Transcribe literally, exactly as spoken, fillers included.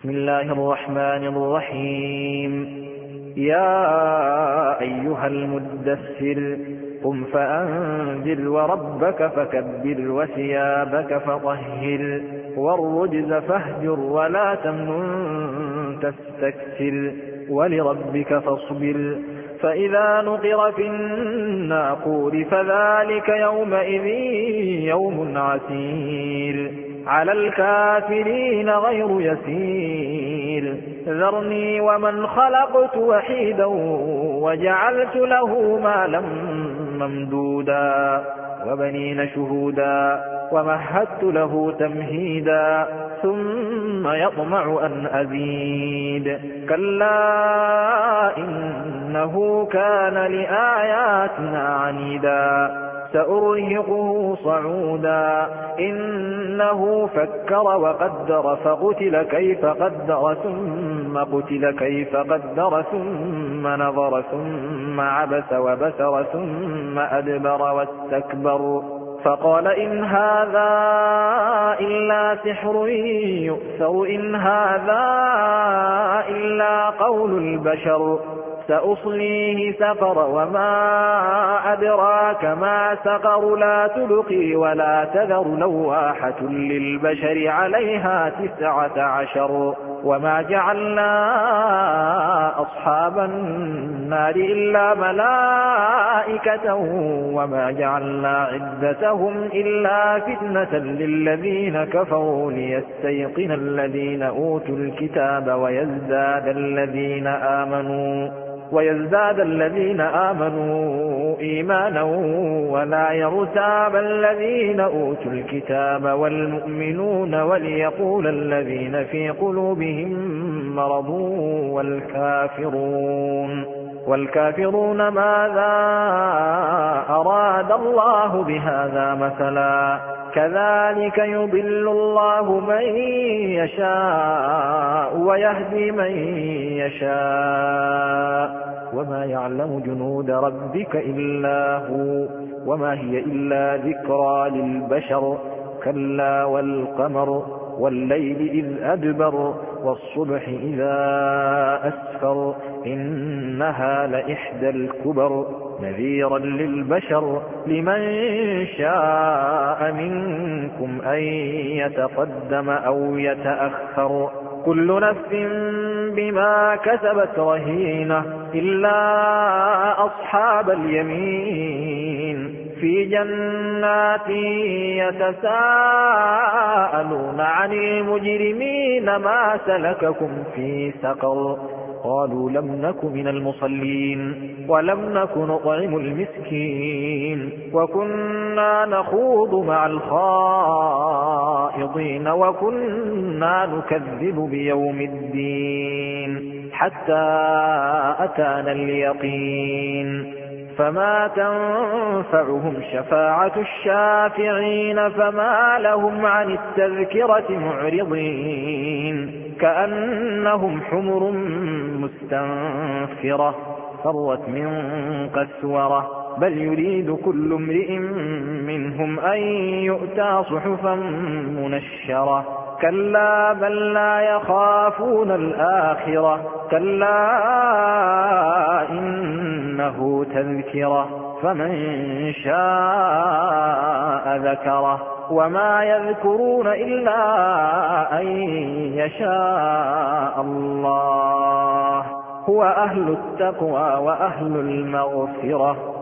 بسم الله الرحمن الرحيم. يا أيها المدثر قم فأنذر وربك فكبر وثيابك فطهر والرجز فاهجر ولا تمنن تستكثر ولربك فاصبر فإذا نقر في الناقور فذلك يومئذ يوم عسير على الكافرين غير يسير ذرني ومن خلقت وحيدا وجعلت له مالا ممدودا وبنين شهودا ومهدت له تمهيدا ثم يطمع أن أزيد كلا إنه كان لآياتنا عنيدا سأرهقه صعودا إنه فكر وقدر فقتل كيف قدر ثم قتل كيف قدر ثم نظر ثم عبس وبسر ثم أدبر واستكبر فقال إن هذا إلا سحر يؤثر إن هذا إلا قول البشر سأصليه سقر وما أدراك ما سقر لا تبقي ولا تذر لواحة للبشر عليها تسعة عشر وما جعلنا أصحاب النار إلا ملائكة وما جعلنا عدتهم إلا فتنة للذين كفروا ليستيقن الذين أوتوا الكتاب ويزداد الذين آمنوا ويزداد الذين آمنوا إيمانا ولا يرتاب الذين أوتوا الكتاب والمؤمنون وليقول الذين في قلوبهم مرض والكافرون والكافرون ماذا أراد الله بهذا مثلا كذلك يضل الله من يشاء ويهدي من يشاء وما يعلم جنود ربك إلا هو وما هي إلا ذكرى للبشر كلا والقمر والليل إذ أدبر والصبح إذا أسفر إنها لإحدى الكبر نذيرا للبشر لمن شاء منكم أن يتقدم أو يتأخر كل نفس بما كسبت رهينة إلا أصحاب اليمين في جنات يتساءلون عن المجرمين ما سلككم في سقر قالوا لم نك من المصلين ولم نك نطعم المسكين وكنا نخوض مع الخائضين وكنا نكذب بيوم الدين حتى أتانا اليقين فما تنفعهم شفاعة الشافعين فما لهم عن التذكرة معرضين كأنهم حمر مستنفرة فرت من قسورة بل يريد كل امرئ منهم أن يؤتى صحفا منشرة كلا بل لا يخافون الآخرة كلا إنه تذكرة فمن شاء ذكره وما يذكرون إلا أن يشاء الله هو أهل التقوى وأهل المغفرة